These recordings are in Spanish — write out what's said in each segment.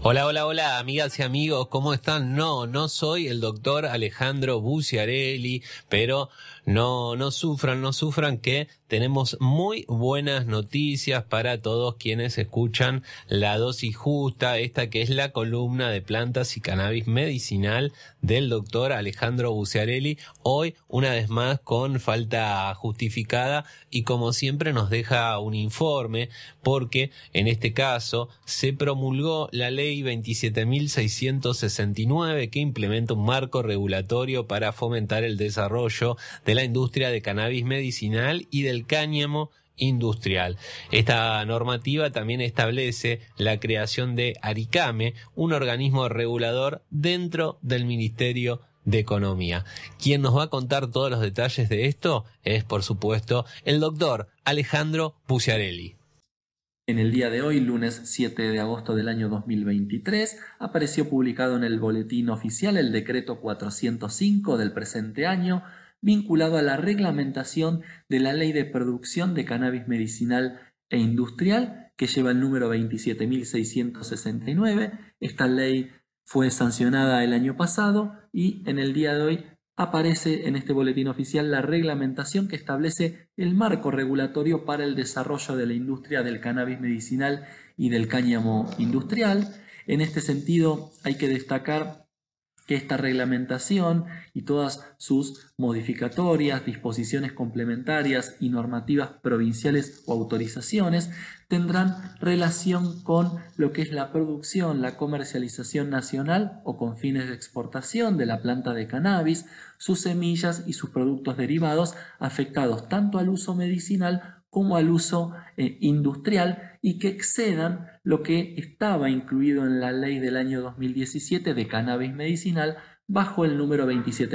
Hola, hola, hola, amigas y amigos, ¿cómo están? No soy el doctor Alejandro Buciarelli, pero no sufran que tenemos muy buenas noticias para todos quienes escuchan La Dosis Justa, esta que es la columna de plantas y cannabis medicinal del doctor Alejandro Buciarelli. Hoy, una vez más, con falta justificada y como siempre nos deja un informe porque en este caso se promulgó la ley 27.669 que implementa un marco regulatorio para fomentar el desarrollo de la industria de cannabis medicinal y del cáñamo industrial. Esta normativa también establece la creación de ARICAME, un organismo regulador dentro del Ministerio de Economía. Quien nos va a contar todos los detalles de esto es, por supuesto, el doctor Alejandro Buciarelli. En el día de hoy, lunes 7 de agosto del año 2023, apareció publicado en el Boletín Oficial el Decreto 405 del presente año, vinculado a la reglamentación de la Ley de Producción de Cannabis Medicinal e Industrial, que lleva el número 27.669. Esta ley fue sancionada el año pasado y en el día de hoy aparece en este boletín oficial la reglamentación que establece el marco regulatorio para el desarrollo de la industria del cannabis medicinal y del cáñamo industrial. En este sentido, hay que destacar que esta reglamentación y todas sus modificatorias, disposiciones complementarias y normativas provinciales o autorizaciones tendrán relación con lo que es la producción, la comercialización nacional o con fines de exportación de la planta de cannabis, sus semillas y sus productos derivados afectados tanto al uso medicinal como al uso industrial y que excedan lo que estaba incluido en la ley del año 2017 de cannabis medicinal bajo el número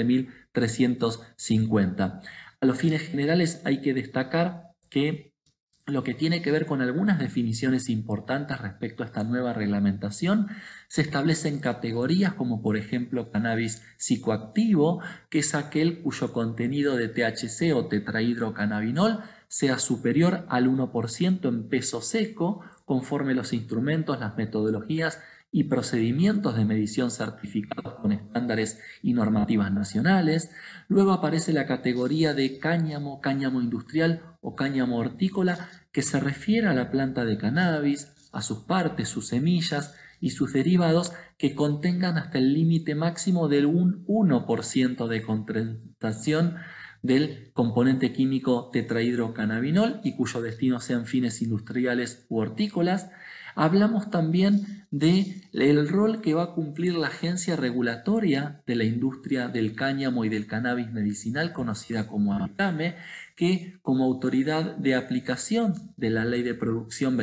27.350. A los fines generales hay que destacar que lo que tiene que ver con algunas definiciones importantes respecto a esta nueva reglamentación, se establecen categorías como por ejemplo cannabis psicoactivo, que es aquel cuyo contenido de THC o tetrahidrocannabinol sea superior al 1% en peso seco, conforme los instrumentos, las metodologías y procedimientos de medición certificados con estándares y normativas nacionales. Luego aparece la categoría de cáñamo, cáñamo industrial o cáñamo hortícola, que se refiere a la planta de cannabis, a sus partes, sus semillas y sus derivados que contengan hasta el límite máximo del 1% de concentración del componente químico tetrahidrocannabinol y cuyo destino sean fines industriales u hortícolas. Hablamos también del rol que va a cumplir la agencia regulatoria de la industria del cáñamo y del cannabis medicinal, conocida como ARICAME, que como autoridad de aplicación de la Ley de Producción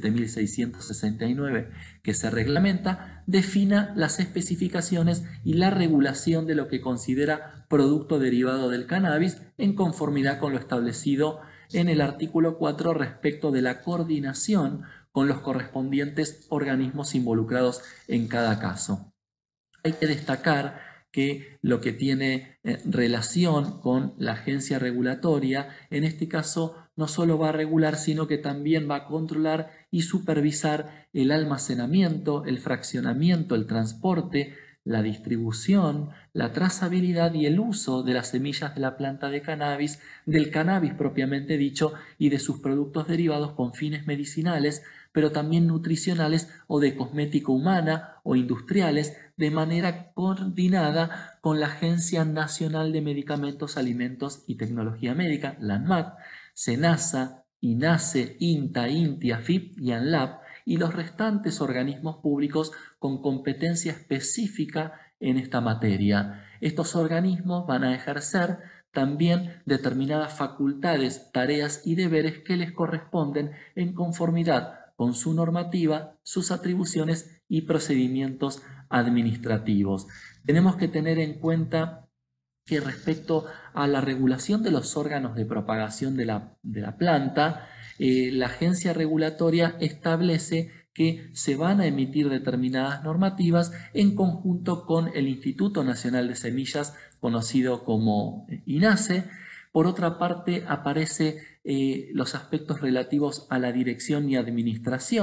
27.669 que se reglamenta, defina las especificaciones y la regulación de lo que considera producto derivado del cannabis en conformidad con lo establecido en el artículo 4 respecto de la coordinación con los correspondientes organismos involucrados en cada caso. Hay que destacar que lo que tiene relación con la agencia regulatoria, en este caso no solo va a regular, sino que también va a controlar y supervisar el almacenamiento, el fraccionamiento, el transporte, la distribución, la trazabilidad y el uso de las semillas de la planta de cannabis, del cannabis propiamente dicho y de sus productos derivados con fines medicinales, pero también nutricionales o de cosmética humana o industriales, de manera coordinada con la Agencia Nacional de Medicamentos, Alimentos y Tecnología Médica, la ANMAT, SENASA, INASE, INTA, INTI, AFIP y ANLAB, y los restantes organismos públicos con competencia específica en esta materia. Estos organismos van a ejercer también determinadas facultades, tareas y deberes que les corresponden en conformidad con su normativa, sus atribuciones y procedimientos administrativos. Tenemos que tener en cuenta que respecto a la regulación de los órganos de propagación de la planta, la agencia regulatoria establece que se van a emitir determinadas normativas en conjunto con el Instituto Nacional de Semillas, conocido como INASE. Por otra parte, aparece los aspectos relativos a la dirección y administración,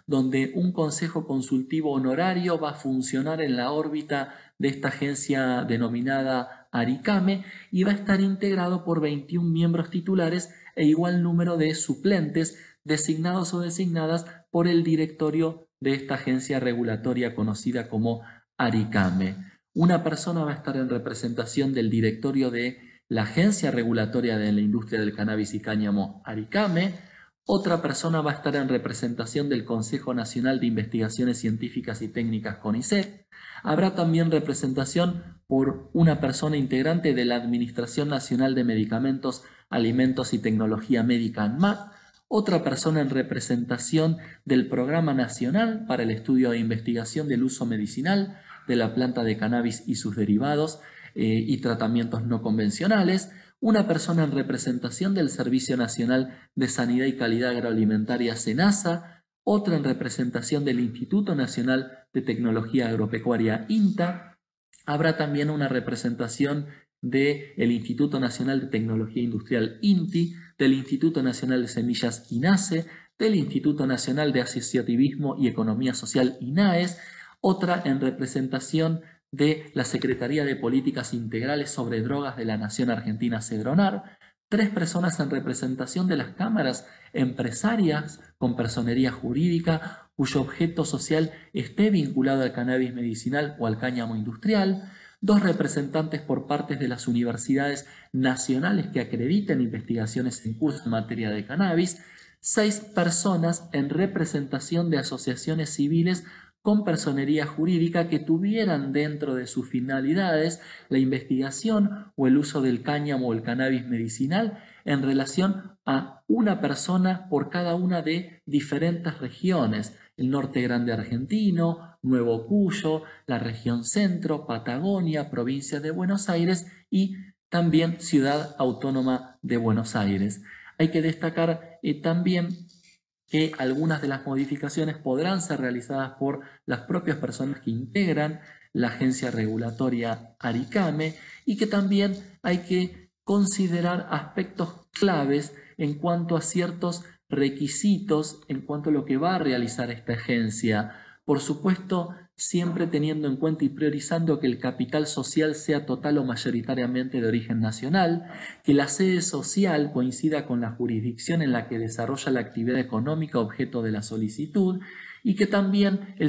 donde un consejo consultivo honorario va a funcionar en la órbita de esta agencia denominada ARICAME y va a estar integrado por 21 miembros titulares e igual número de suplentes designados o designadas por el directorio de esta agencia regulatoria conocida como ARICAME. Una persona va a estar en representación del directorio de la Agencia Regulatoria de la Industria del Cannabis y Cáñamo, ARICAME. Otra persona va a estar en representación del Consejo Nacional de Investigaciones Científicas y Técnicas, CONICET. Habrá también representación por una persona integrante de la Administración Nacional de Medicamentos, Alimentos y Tecnología Médica, ANMAT. Otra persona en representación del Programa Nacional para el Estudio e Investigación del Uso Medicinal de la planta de cannabis y sus derivados y tratamientos no convencionales. Una persona en representación del Servicio Nacional de Sanidad y Calidad Agroalimentaria, SENASA. Otra en representación del Instituto Nacional de Tecnología Agropecuaria, INTA. Habrá también una representación del Instituto Nacional de Tecnología Industrial, INTI, del Instituto Nacional de Semillas, INASE, del Instituto Nacional de Asociativismo y Economía Social, INAES. Otra en representación de la Secretaría de Políticas Integrales sobre Drogas de la Nación Argentina, SEDRONAR. 3 personas en representación de las cámaras empresarias con personería jurídica cuyo objeto social esté vinculado al cannabis medicinal o al cáñamo industrial. 2 representantes por partes de las universidades nacionales que acrediten investigaciones en curso en materia de cannabis. 6 personas en representación de asociaciones civiles con personería jurídica que tuvieran dentro de sus finalidades la investigación o el uso del cáñamo o el cannabis medicinal en relación a una persona por cada una de diferentes regiones: el norte grande argentino, Nuevo Cuyo, la región centro, Patagonia, provincia de Buenos Aires y también Ciudad Autónoma de Buenos Aires. Hay que destacar también que algunas de las modificaciones podrán ser realizadas por las propias personas que integran la agencia regulatoria ARICAME y que también hay que considerar aspectos claves en cuanto a ciertos requisitos en cuanto a lo que va a realizar esta agencia. Por supuesto, siempre teniendo en cuenta y priorizando que el capital social sea total o mayoritariamente de origen nacional, que la sede social coincida con la jurisdicción en la que desarrolla la actividad económica objeto de la solicitud y que también el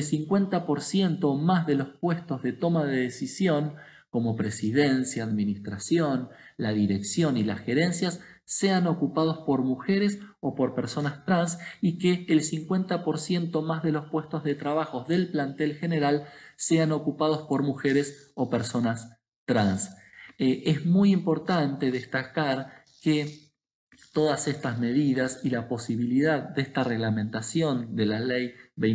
50% o más de los puestos de toma de decisión, como presidencia, administración, la dirección y las gerencias, sean ocupados por mujeres o por personas trans y que el 50% más de los puestos de trabajo del plantel general sean ocupados por mujeres o personas trans. Es muy importante destacar que todas estas medidas y la posibilidad de esta reglamentación de la ley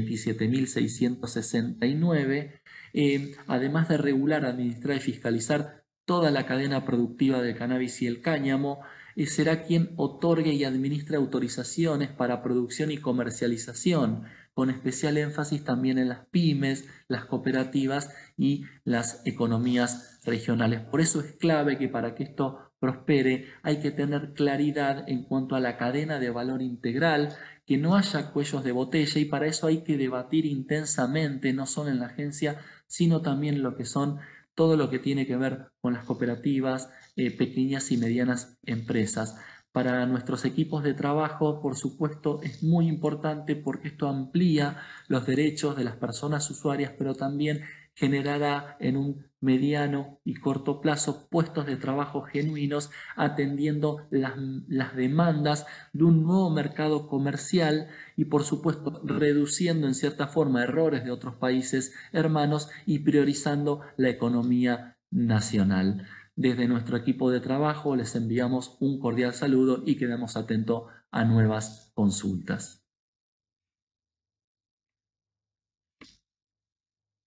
27.669, además de regular, administrar y fiscalizar toda la cadena productiva del cannabis y el cáñamo, será quien otorgue y administre autorizaciones para producción y comercialización, con especial énfasis también en las pymes, las cooperativas y las economías regionales. Por eso es clave que para que esto prospere hay que tener claridad en cuanto a la cadena de valor integral, que no haya cuellos de botella, y para eso hay que debatir intensamente, no solo en la agencia, sino también en lo que son todo lo que tiene que ver con las cooperativas, pequeñas y medianas empresas. Para nuestros equipos de trabajo, por supuesto, es muy importante porque esto amplía los derechos de las personas usuarias, pero también generará en un mediano y corto plazo puestos de trabajo genuinos atendiendo las demandas de un nuevo mercado comercial y, por supuesto, reduciendo en cierta forma errores de otros países hermanos y priorizando la economía nacional. Desde nuestro equipo de trabajo les enviamos un cordial saludo y quedamos atentos a nuevas consultas.